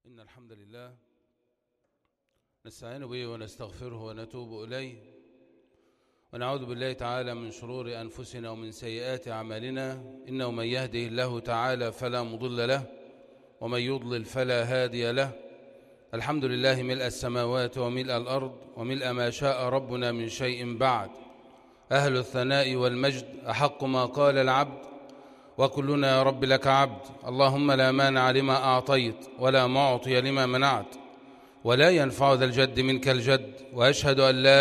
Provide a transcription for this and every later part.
إن الحمد لله نستعين به ونستغفره ونتوب إليه ونعوذ بالله تعالى من شرور أنفسنا ومن سيئات أعمالنا. إنه من يهده الله تعالى فلا مضل له ومن يضلل فلا هادي له. الحمد لله ملء السماوات وملء الأرض وملء ما شاء ربنا من شيء بعد. أهل الثناء والمجد أحق ما قال العبد وكلنا يا رب لك عبد. اللهم لا مانع لما أعطيت ولا معطي لما منعت ولا ينفع ذا الجد منك الجد. وأشهد أن لا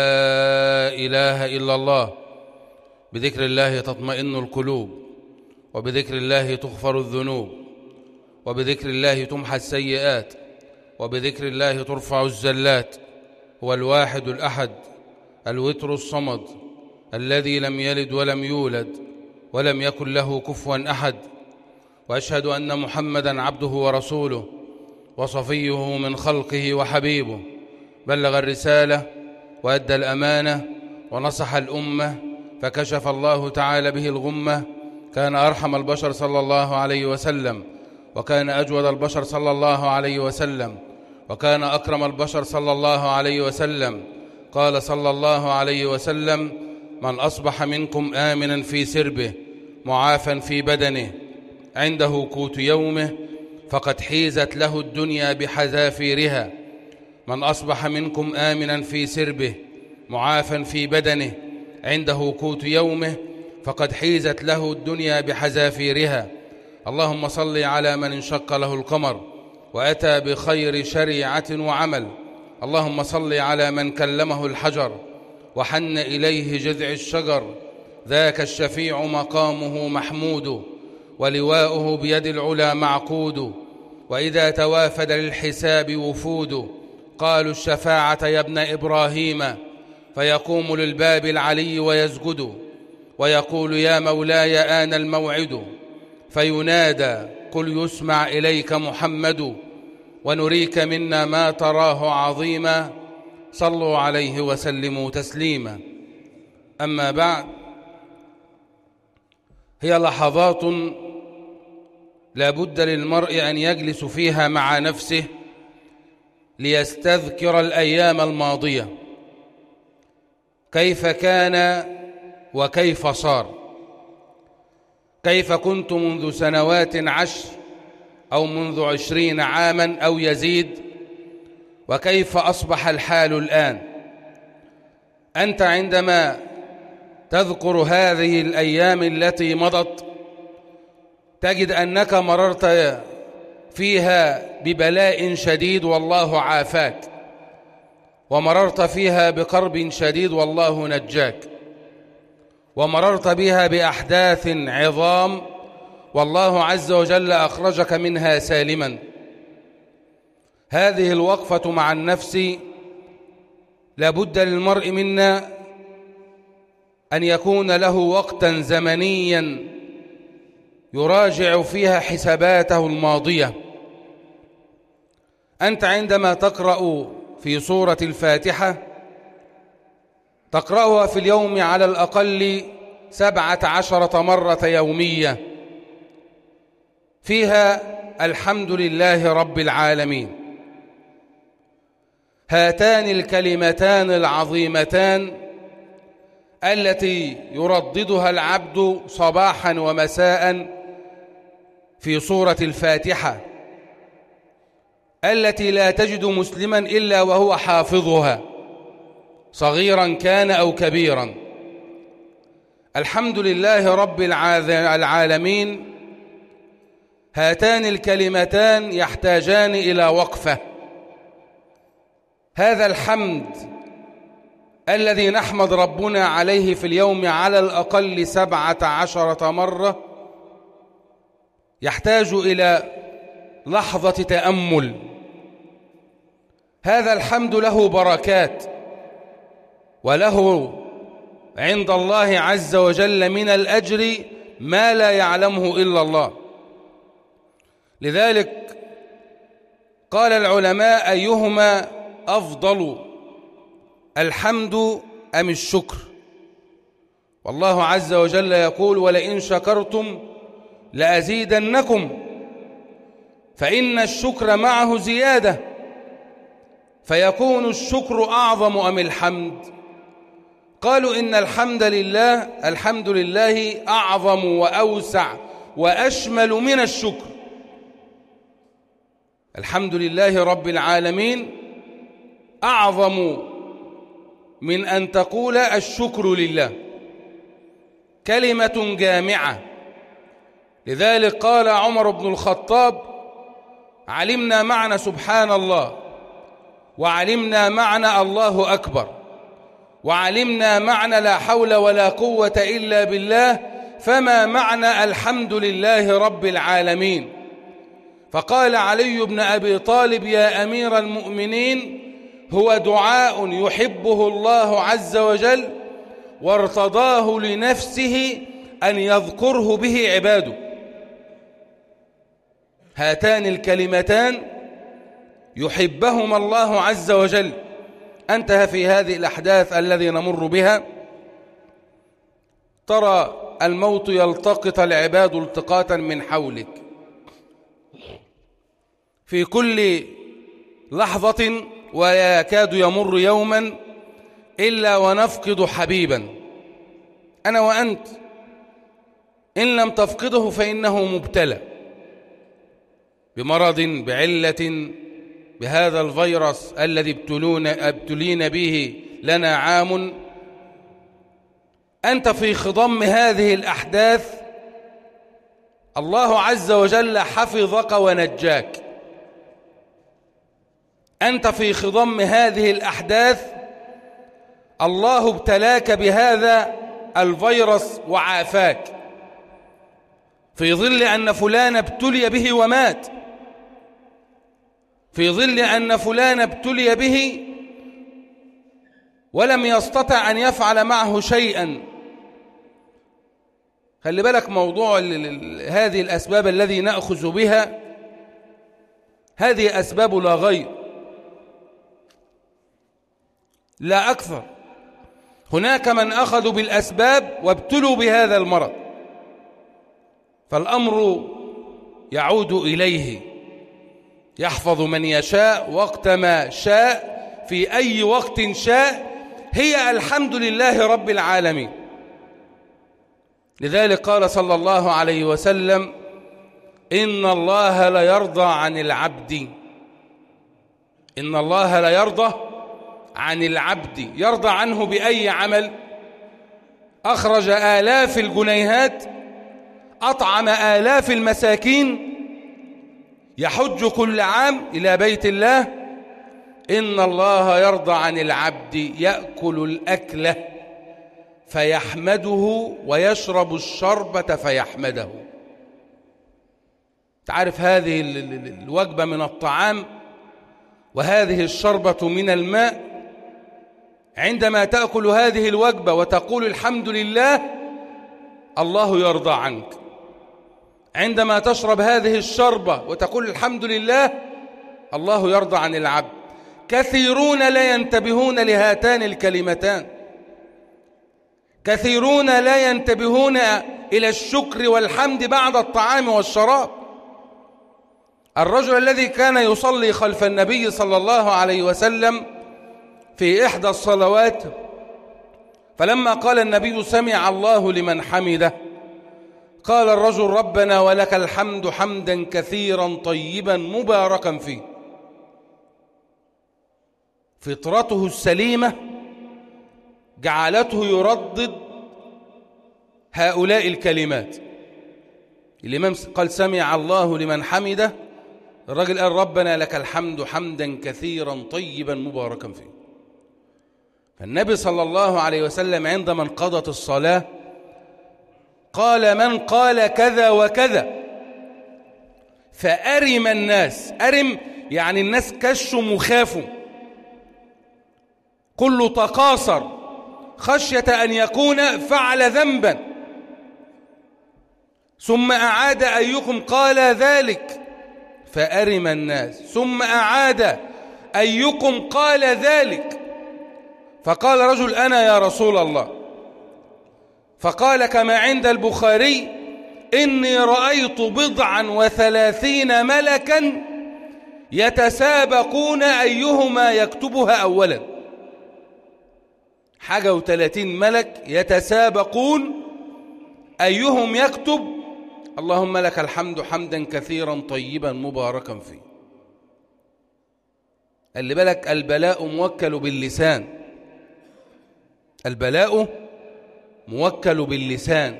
إله إلا الله. بذكر الله تطمئن القلوب وبذكر الله تغفر الذنوب وبذكر الله تمحى السيئات وبذكر الله ترفع الزلات. هو الواحد الأحد الوتر الصمد الذي لم يلد ولم يولد ولم يكن له كفوا أحد. وأشهد أن محمدا عبده ورسوله وصفيه من خلقه وحبيبه. بلغ الرسالة وأدى الأمانة ونصح الأمة فكشف الله تعالى به الغمة. كان أرحم البشر صلى الله عليه وسلم وكان أجود البشر صلى الله عليه وسلم وكان أكرم البشر صلى الله عليه وسلم. قال صلى الله عليه وسلم: من أصبح منكم آمنا في سربه معافا في بدنه عنده قوت يومه فقد حيزت له الدنيا بحذافيرها. من أصبح منكم آمنا في سربه معافا في بدنه عنده قوت يومه فقد حيزت له الدنيا بحذافيرها. اللهم صل على من انشق له القمر وأتى بخير شريعة وعمل. اللهم صل على من كلمه الحجر وحن إليه جذع الشجر. ذاك الشفيع مقامه محمود ولواؤه بيد العلا معقود. وإذا توافد للحساب وفود قالوا الشفاعة يا ابن إبراهيم فيقوم للباب العلي ويسجد ويقول يا مولاي آن الموعد فينادى قل يسمع إليك محمد ونريك منا ما تراه عظيما. صلوا عليه وسلموا تسليما. أما بعد، هي لحظات لا بد للمرء أن يجلس فيها مع نفسه ليستذكر الأيام الماضية كيف كان وكيف صار. كيف كنت منذ سنوات 10 أو منذ 20 عاما أو يزيد وكيف أصبح الحال الآن. أنت عندما تذكر هذه الأيام التي مضت تجد أنك مررت فيها ببلاء شديد والله عافاك ومررت فيها بكرب شديد والله نجاك ومررت بها بأحداث عظام والله عز وجل أخرجك منها سالما. هذه الوقفة مع النفس لابد للمرء منا أن يكون له وقتا زمنيا يراجع فيها حساباته الماضية. أنت عندما تقرأ في سورة الفاتحة تقرأها في اليوم على الأقل 17 مرة يومية فيها الحمد لله رب العالمين. هاتان الكلمتان العظيمتان التي يرددها العبد صباحا ومساء في سورة الفاتحة التي لا تجد مسلما إلا وهو حافظها صغيرا كان أو كبيرا. الحمد لله رب العالمين. هاتان الكلمتان يحتاجان إلى وقفة. هذا الحمد الذي نحمد ربنا عليه في اليوم على الأقل 17 مرة يحتاج إلى لحظة تأمل. هذا الحمد له بركات وله عند الله عز وجل من الأجر ما لا يعلمه إلا الله. لذلك قال العلماء: أيهما أفضل، الحمد أم الشكر؟ والله عز وجل يقول: ولئن شكرتم لأزيدنكم. فإن الشكر معه زيادة، فيكون الشكر أعظم أم الحمد؟ قالوا إن الحمد لله أعظم وأوسع وأشمل من الشكر. الحمد لله رب العالمين أعظم من أن تقول الشكر لله، كلمة جامعة. لذلك قال عمر بن الخطاب: علمنا معنى سبحان الله، وعلمنا معنى الله أكبر، وعلمنا معنى لا حول ولا قوة إلا بالله، فما معنى الحمد لله رب العالمين؟ فقال علي بن أبي طالب: يا أمير المؤمنين، هو دعاء يحبه الله عز وجل وارتضاه لنفسه أن يذكره به عباده. هاتان الكلمتان يحبهما الله عز وجل. أنت في هذه الأحداث الذي نمر بها ترى الموت يلتقط العباد التقاطا من حولك في كل لحظة، ولا يكاد يمر يوما إلا ونفقد حبيبا، أنا وأنت. إن لم تفقده فإنه مبتلى بمرض، بعلة، بهذا الفيروس الذي ابتلين به لنا عام. أنت في خضم هذه الأحداث الله عز وجل حفظك ونجاك. أنت في خضم هذه الأحداث الله ابتلاك بهذا الفيروس وعافاك، في ظل أن فلان ابتلي به ومات، في ظل أن فلان ابتلي به ولم يستطع أن يفعل معه شيئا. خلي بالك موضوع هذه الأسباب الذي نأخذ بها، هذه أسباب لا غير، لا أكثر. هناك من أخذوا بالأسباب وابتلوا بهذا المرض، فالأمر يعود إليه، يحفظ من يشاء وقت ما شاء في أي وقت شاء. هي الحمد لله رب العالمين. لذلك قال صلى الله عليه وسلم: إن الله لا يرضى عن العبد، إن الله لا يرضى عن العبد. يرضى عنه بأي عمل؟ أخرج آلاف الجنيهات، أطعم آلاف المساكين، يحج كل عام إلى بيت الله. إن الله يرضى عن العبد يأكل الأكلة فيحمده ويشرب الشربة فيحمده. تعرف هذه الوجبة من الطعام وهذه الشربة من الماء، عندما تأكل هذه الوجبة وتقول الحمد لله الله يرضى عنك. عندما تشرب هذه الشربة وتقول الحمد لله الله يرضى عن العبد. كثيرون لا ينتبهون لهاتان الكلمتان، كثيرون لا ينتبهون إلى الشكر والحمد بعد الطعام والشراب. الرجل الذي كان يصلي خلف النبي صلى الله عليه وسلم في إحدى الصلوات، فلما قال النبي سمع الله لمن حمده، قال الرجل ربنا ولك الحمد حمدا كثيرا طيبا مباركا فيه. فطرته السليمة جعلته يردد هؤلاء الكلمات. الإمام قال سمع الله لمن حمده، الرجل قال ربنا لك الحمد حمدا كثيرا طيبا مباركا فيه. فالنبي صلى الله عليه وسلم عندما انقضت الصلاة قال من قال كذا وكذا فأرم الناس. أرم يعني الناس كشوا مخافوا، كل تقاصر خشية أن يكون فعل ذنبا. ثم أعاد أيكم قال ذلك فأرم الناس، ثم أعاد أيكم قال ذلك، فقال رجل أنا يا رسول الله، فقال كما عند البخاري إني رأيت 30 ملكا يتسابقون أيهما يكتبها أولا. 30 ملك يتسابقون أيهم يكتب اللهم لك الحمد حمدا كثيرا طيبا مباركا فيه. اللي بالك البلاء موكل باللسان، البلاء موكل باللسان،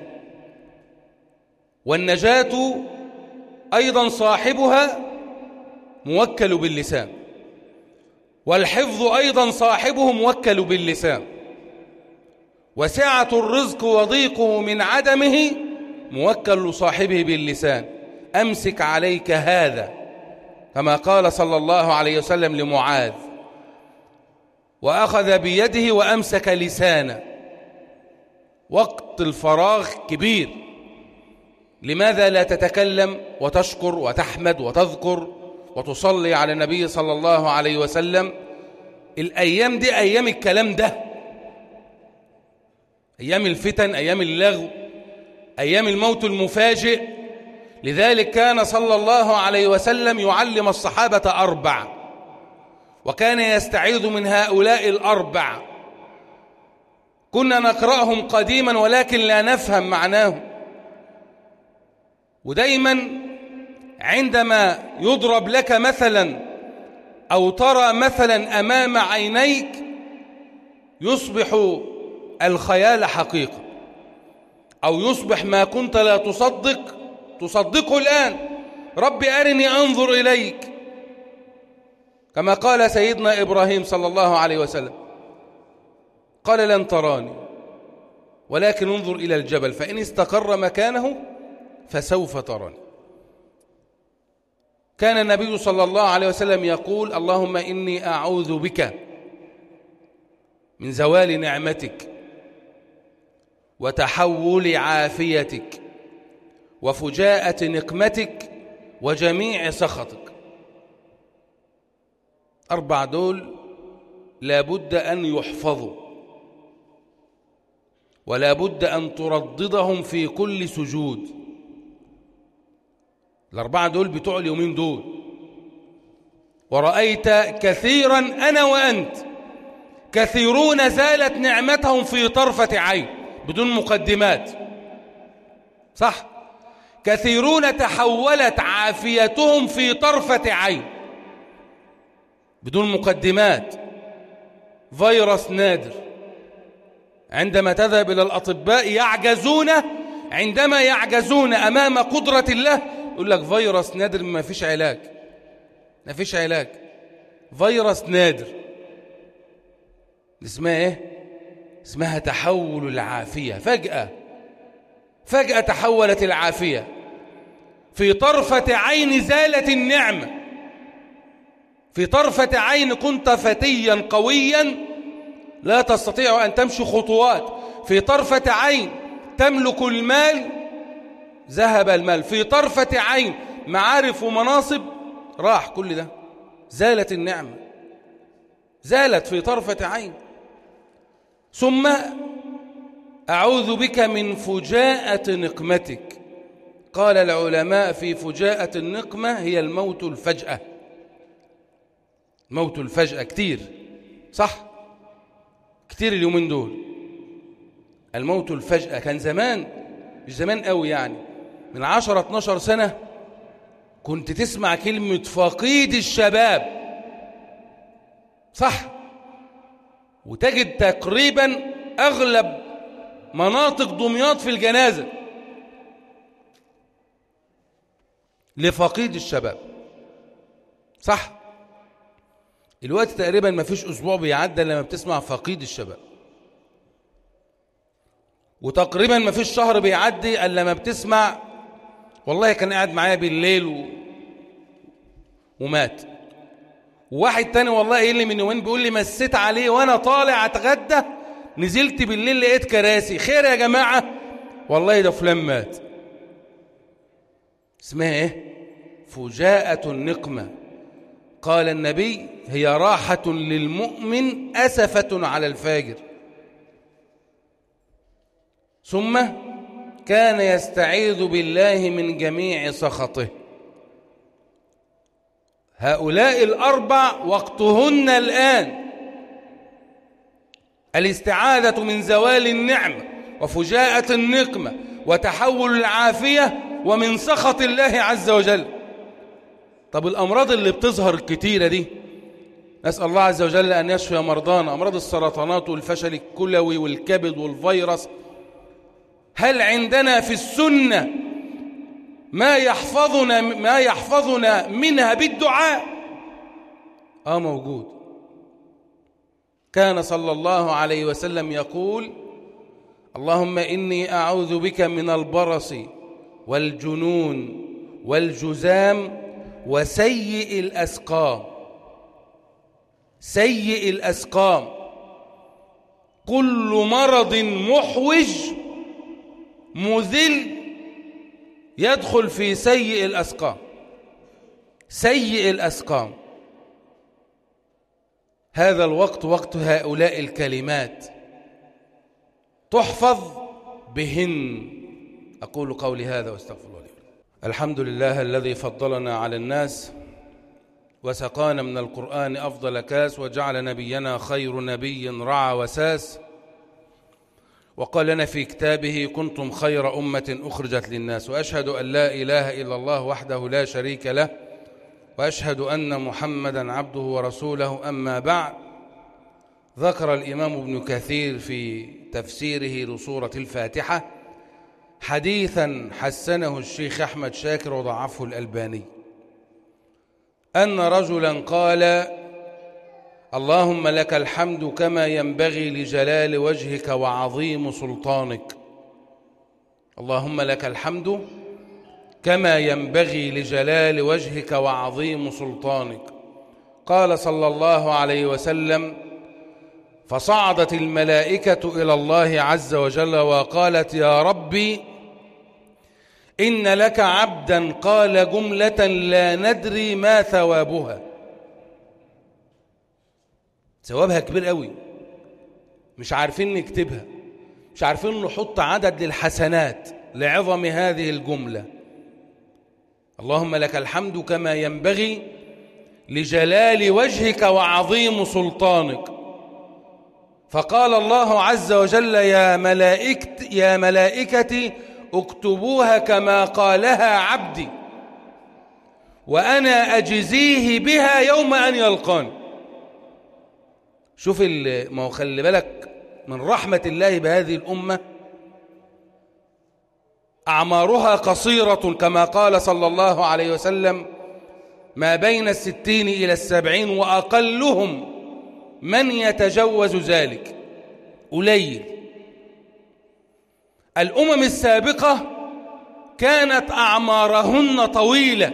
والنجاة أيضا صاحبها موكل باللسان، والحفظ أيضا صاحبه موكل باللسان، وسعة الرزق وضيقه من عدمه موكل لصاحبه باللسان. أمسك عليك هذا كما قال صلى الله عليه وسلم لمعاذ، وأخذ بيده وأمسك لسانه. وقت الفراغ كبير، لماذا لا تتكلم وتشكر وتحمد وتذكر وتصلي على النبي صلى الله عليه وسلم؟ الأيام دي أيام الكلام ده، أيام الفتن، أيام اللغو، أيام الموت المفاجئ. لذلك كان صلى الله عليه وسلم يعلم الصحابة 4، وكان يستعيذ من هؤلاء 4. كنا نقرأهم قديما ولكن لا نفهم معناهم. ودايما عندما يضرب لك مثلا أو ترى مثلا أمام عينيك يصبح الخيال حقيقة، أو يصبح ما كنت لا تصدقه الآن. رب أرني أنظر إليك، كما قال سيدنا إبراهيم صلى الله عليه وسلم، قال لن تراني ولكن انظر إلى الجبل فإن استقر مكانه فسوف تراني. كان النبي صلى الله عليه وسلم يقول اللهم إني أعوذ بك من زوال نعمتك وتحول عافيتك وفجاءة نقمتك وجميع سخطك. 4 دول لابد أن يحفظوا، ولا بد أن ترددهم في كل سجود. 4 دول بتوع اليومين دول. ورأيت كثيرا أنا وأنت كثيرون زالت نعمتهم في طرفة عين بدون مقدمات، صح؟ كثيرون تحولت عافيتهم في طرفة عين بدون مقدمات. فيروس نادر، عندما تذهب إلى الأطباء يعجزون، عندما يعجزون أمام قدرة الله يقول لك فيروس نادر ما فيش علاج، ما فيش علاج. فيروس نادر اسمها ايه؟ اسمها تحول العافية. فجأة تحولت العافية، في طرفة عين زالت النعمة، في طرفة عين كنت فتيا قويا لا تستطيع أن تمشي خطوات، في طرفة عين تملك المال ذهب المال، في طرفة عين معارف ومناصب راح كل ده، زالت النعمة، زالت في طرفة عين. ثم أعوذ بك من فجاءة نقمتك. قال العلماء في فجاءة النقمة هي الموت الفجأة. موت الفجأة كتير، صح؟ كتير اليومين دول الموت الفجأة. كان زمان، مش زمان قوي يعني، من 10-12 سنة كنت تسمع كلمة فقيد الشباب، صح؟ وتجد تقريبا أغلب مناطق دمياط في الجنازة لفقيد الشباب، صح؟ الوقت تقريبا ما فيش أسبوع بيعدى لما بتسمع فقيد الشباب، وتقريبا ما فيش شهر بيعدي إلا لما بتسمع والله كان قاعد معايا بالليل ومات. وواحد تاني والله قال لي من يومين بيقول لي مسيت عليه وانا طالع اتغدى نزلت بالليل لقيت كراسي. خير يا جماعة؟ والله ده فلان مات. اسمها ايه؟ فجاءة النقمة. قال النبي هي راحة للمؤمن أسفة على الفاجر. ثم كان يستعيذ بالله من جميع سخطه. هؤلاء الأربع وقتهن الآن. الاستعاذة من زوال النعمة وفجاءة النقمة وتحول العافية ومن سخط الله عز وجل. طب الأمراض اللي بتظهر الكتيرة دي، نسأل الله عز وجل أن يشفي مرضانا، أمراض السرطانات والفشل الكلوي والكبد والفيروس، هل عندنا في السنة ما يحفظنا منها بالدعاء؟ موجود. كان صلى الله عليه وسلم يقول: اللهم إني أعوذ بك من البرص والجنون والجذام وسيء الأسقام. سيء الأسقام كل مرض محوج مذل يدخل في سيء الأسقام. سيء الأسقام. هذا الوقت وقت هؤلاء الكلمات تحفظ بهن. أقول قولي هذا واستغفر الله لي. الحمد لله الذي فضلنا على الناس وسقانا من القرآن أفضل كاس، وجعل نبينا خير نبي رعى وساس، وقال لنا في كتابه: كنتم خير أمة أخرجت للناس. وأشهد أن لا إله إلا الله وحده لا شريك له، وأشهد أن محمدا عبده ورسوله. أما بعد، ذكر الإمام ابن كثير في تفسيره لسورة الفاتحة حديثا حسنه الشيخ أحمد شاكر وضعفه الألباني، أن رجلا قال: اللهم لك الحمد كما ينبغي لجلال وجهك وعظيم سلطانك. اللهم لك الحمد كما ينبغي لجلال وجهك وعظيم سلطانك. قال صلى الله عليه وسلم: فصعدت الملائكة إلى الله عز وجل وقالت: يا ربي إن لك عبدا قال جملة لا ندري ما ثوابها. ثوابها كبير قوي، مش عارفين نكتبها، مش عارفين نحط عدد للحسنات لعظم هذه الجملة. اللهم لك الحمد كما ينبغي لجلال وجهك وعظيم سلطانك. فقال الله عز وجل: يا ملائكتي اكتبوها كما قالها عبدي وأنا أجزيه بها يوم أن يلقاني. شوف ما هو، خلي بالك من رحمة الله بهذه الأمة، أعمارها قصيرة كما قال صلى الله عليه وسلم: ما بين 60 إلى 70، وأقلهم من يتجوز ذلك، قليل. الأمم السابقة كانت أعمارهن طويلة،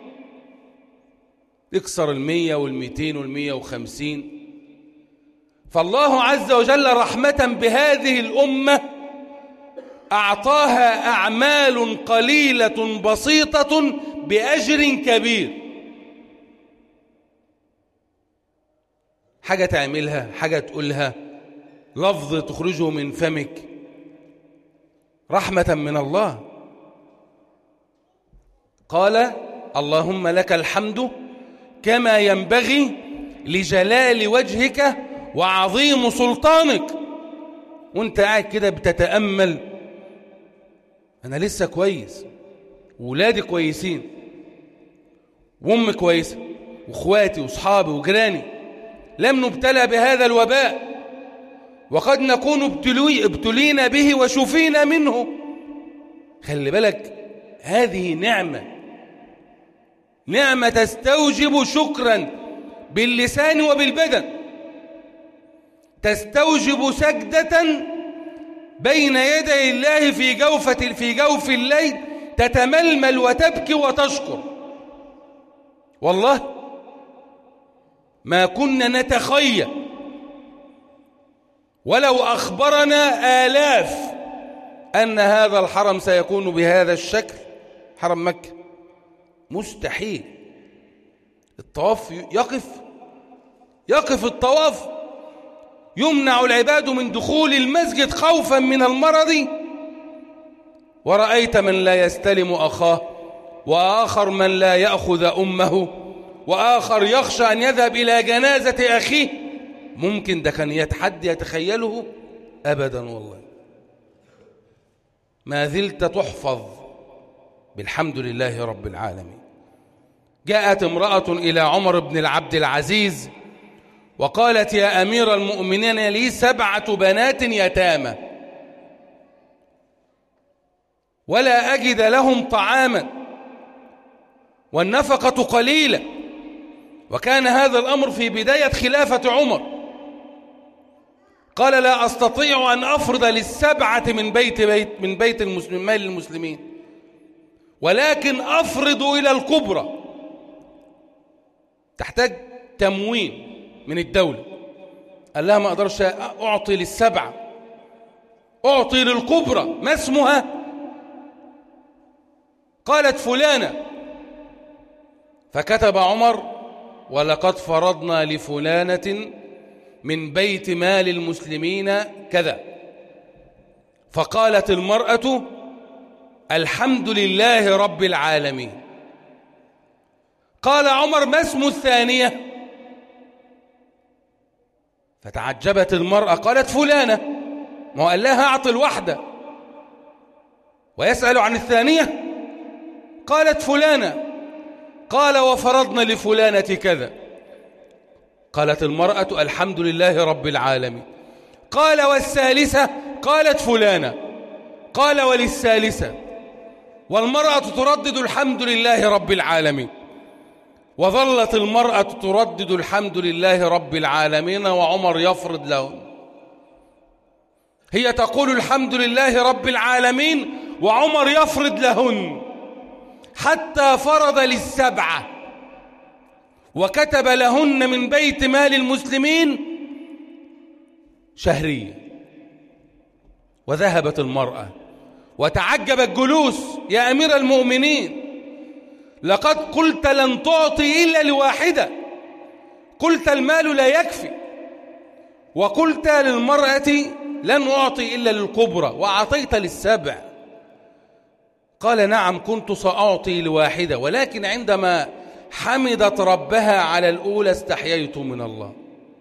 يكسر 100 وال200 وال150. فالله عز وجل رحمة بهذه الأمة أعطاها أعمال قليلة بسيطة بأجر كبير. حاجة تعملها، حاجة تقولها، لفظ تخرجه من فمك، رحمة من الله. قال: اللهم لك الحمد كما ينبغي لجلال وجهك وعظيم سلطانك. وانت قاعد كده بتتأمل: أنا لسه كويس، وولادي كويسين، وأمي كويسة، وأخواتي وأصحابي وجيراني، لم نبتلى بهذا الوباء، وقد نكون ابتلينا به وشفينا منه. خلي بالك، هذه نعمة تستوجب شكرا باللسان وبالبدن، تستوجب سجدة بين يدي الله في جوف الليل، تتململ وتبكي وتشكر. والله ما كنا نتخيل ولو أخبرنا آلاف أن هذا الحرم سيكون بهذا الشكل، حرم مكة. مستحيل. الطواف يقف الطواف، يمنع العباد من دخول المسجد خوفا من المرض، ورأيت من لا يستلم أخاه، وآخر من لا يأخذ أمه، وآخر يخشى أن يذهب إلى جنازة أخيه. ممكن ده كان حد يتخيله؟ أبدا والله. ما زلت تحفظ بالحمد لله رب العالمين. جاءت امرأة إلى عمر بن العبد العزيز وقالت: يا أمير المؤمنين، لي 7 بنات يتامى ولا أجد لهم طعاما والنفقة قليلة. وكان هذا الأمر في بداية خلافة عمر. قال: لا أستطيع أن أفرض لل7 من بيت المسلمين مال المسلمين، ولكن أفرض إلى الكبرى. تحتاج تموين من الدولة. قال لها: ما أقدرش أعطي لل7، أعطي للكبرى. ما اسمها؟ قالت: فلانة. فكتب عمر: ولقد فرضنا لفلانة من بيت مال المسلمين كذا. فقالت المرأة: الحمد لله رب العالمين. قال عمر: ما اسم الثانية؟ فتعجبت المرأة، قالت: فلانة. ما قال لها أعطي الواحدة ويسأل عن الثانية؟ قالت: فلانة. قال: وفرضنا لفلانة كذا. قالت المرأة: الحمد لله رب العالمين. قال: والثالثة؟ قالت: فلانة. قال: وللثالثة؟ والمرأة تردد الحمد لله رب العالمين. وظلت المرأة تردد الحمد لله رب العالمين وعمر يفرض لهم. هي تقول الحمد لله رب العالمين وعمر يفرض لهن، حتى فرض لل7 وكتب لهن من بيت مال المسلمين شهرية. وذهبت المرأة وتعجب الجلوس: يا أمير المؤمنين، لقد قلت لن تعطي إلا لواحدة، قلت المال لا يكفي، وقلت للمرأة لن أعطي إلا للكبرى، وأعطيت لل7. قال: نعم، كنت سأعطي لواحدة، ولكن عندما حمدت ربها على الأولى استحييت من الله،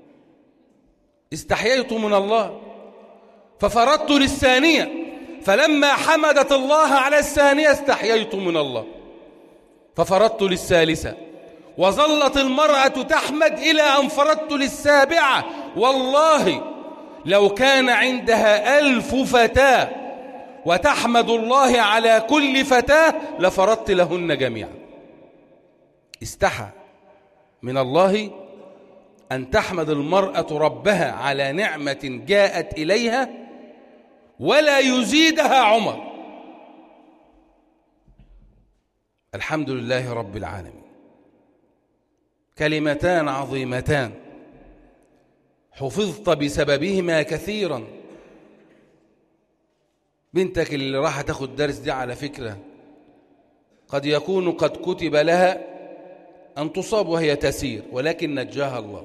استحييت من الله ففرضت للثانية، فلما حمدت الله على الثانية استحييت من الله ففرضت للثالثة. وظلت المرأة تحمد إلى أن فرضت لل7. والله لو كان عندها 1000 فتاة وتحمد الله على كل فتاة لفرضت لهن جميعا. استحى من الله أن تحمد المرأة ربها على نعمة جاءت إليها ولا يزيدها عمر. الحمد لله رب العالمين. كلمتان عظيمتان حفظت بسببهما كثيرا. بنتك اللي راح تاخد درس دي على فكرة قد يكون قد كتب لها أن تصاب وهي تسير، ولكن نجاها الله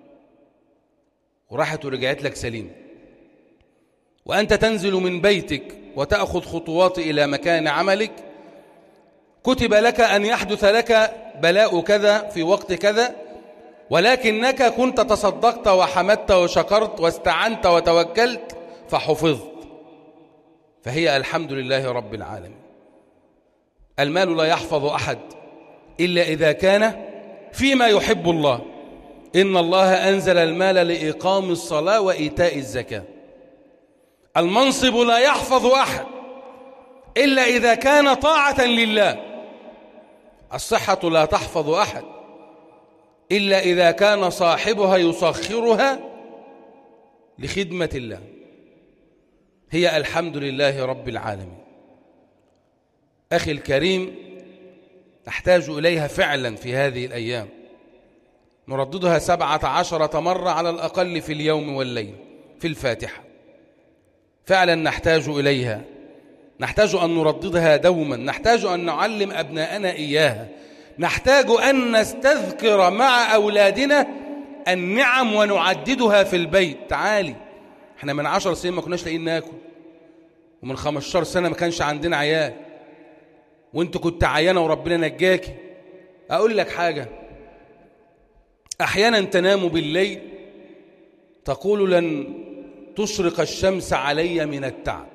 وراحت ورجعت لك سليم. وأنت تنزل من بيتك وتأخذ خطوات إلى مكان عملك، كتب لك أن يحدث لك بلاء كذا في وقت كذا، ولكنك كنت تصدقت وحمدت وشكرت واستعنت وتوكلت فحفظت. فهي الحمد لله رب العالمين. المال لا يحفظ أحد إلا إذا كان فيما يحب الله. إن الله أنزل المال لإقام الصلاة وإيتاء الزكاة. المنصب لا يحفظ أحد إلا إذا كان طاعة لله. الصحة لا تحفظ أحد إلا إذا كان صاحبها يسخرها لخدمة الله. هي الحمد لله رب العالمين. أخي الكريم، نحتاج إليها فعلا في هذه الأيام، نرددها 17 مرة على الأقل في اليوم والليل في الفاتحة. فعلا نحتاج إليها، نحتاج أن نرددها دوما، نحتاج أن نعلم أبناءنا إياها، نحتاج أن نستذكر مع أولادنا النعم ونعددها في البيت. تعالي، احنا من 10 سنين ما كناش لاقيين ناكل، ومن 15 سنة ما كانش عندنا عيال، وانت كنت عيانة وربنا نجاكي. أقول لك حاجة، أحيانا تنام بالليل تقول لن تشرق الشمس علي من التعب،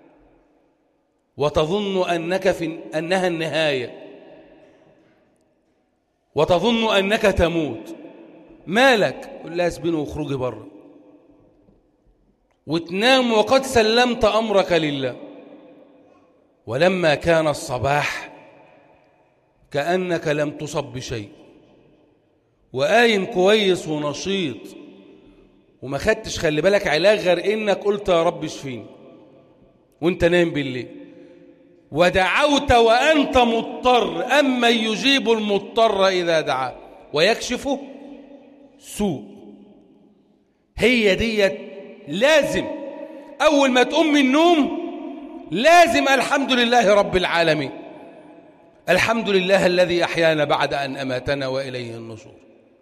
وتظن أنها النهاية، وتظن أنك تموت. مالك؟ قل لها اسبني واخرجي بره، وتنام وقد سلمت أمرك لله. ولما كان الصباح كأنك لم تصب بشيء، وقايم كويس ونشيط، وما خدتش خلي بالك علاج غير إنك قلت يا رب اشفيني وانت نايم بالليل، ودعوت وأنت مضطر. أما يجيب المضطر إذا دعاه ويكشف سوء. هي ديت لازم أول ما تقوم من النوم لازم الحمد لله رب العالمين، الحمد لله الذي أحيانا بعد أن أماتنا وإليه النشور.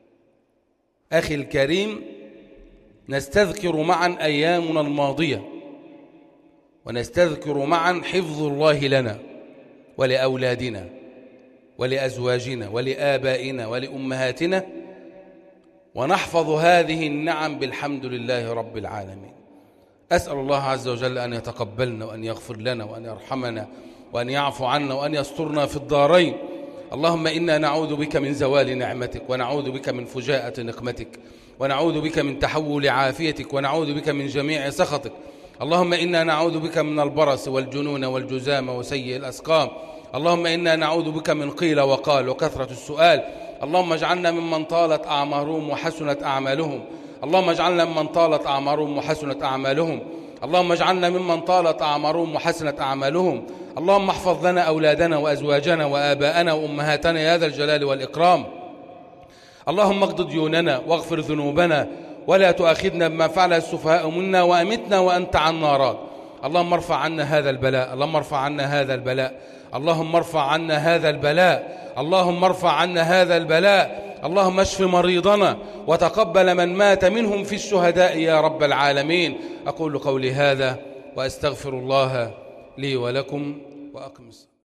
أخي الكريم، نستذكر معا أيامنا الماضية، ونستذكر معا حفظ الله لنا ولأولادنا ولأزواجنا ولآبائنا ولأمهاتنا، ونحفظ هذه النعم بالحمد لله رب العالمين. أسأل الله عز وجل أن يتقبلنا وأن يغفر لنا وأن يرحمنا وأن يعفو عنا وأن يسترنا في الدارين. اللهم إنا نعوذ بك من زوال نعمتك، ونعوذ بك من فجاءة نقمتك، ونعوذ بك من تحول عافيتك، ونعوذ بك من جميع سخطك. اللهم إنا نعوذ بك من البرص والجنون والجزام وسيء الأسقام. اللهم إنا نعوذ بك من قيل وقال وكثرة السؤال. اللهم اجعلنا ممن طالت أعمارهم وحسنت أعمالهم. اللهم اجعلنا ممن طالت أعمارهم وحسنت أعمالهم. اللهم اجعلنا ممن طالت أعمارهم وحسنت أعمالهم. اللهم احفظ لنا أولادنا وأزواجنا وآباءنا وأمهاتنا يا ذا الجلال والإكرام. اللهم اقض ديوننا واغفر ذنوبنا، ولا تؤاخذنا بما فعل السفهاء منا، وأمتنا وأنت عنا راض. اللهم ارفع عنا هذا البلاء، اللهم ارفع عنا هذا البلاء، اللهم ارفع عنا هذا البلاء، اللهم ارفع عنا هذا البلاء. اللهم اشف مريضنا وتقبل من مات منهم في الشهداء يا رب العالمين. أقول قولي هذا وأستغفر الله لي ولكم، وأقم الصلاة.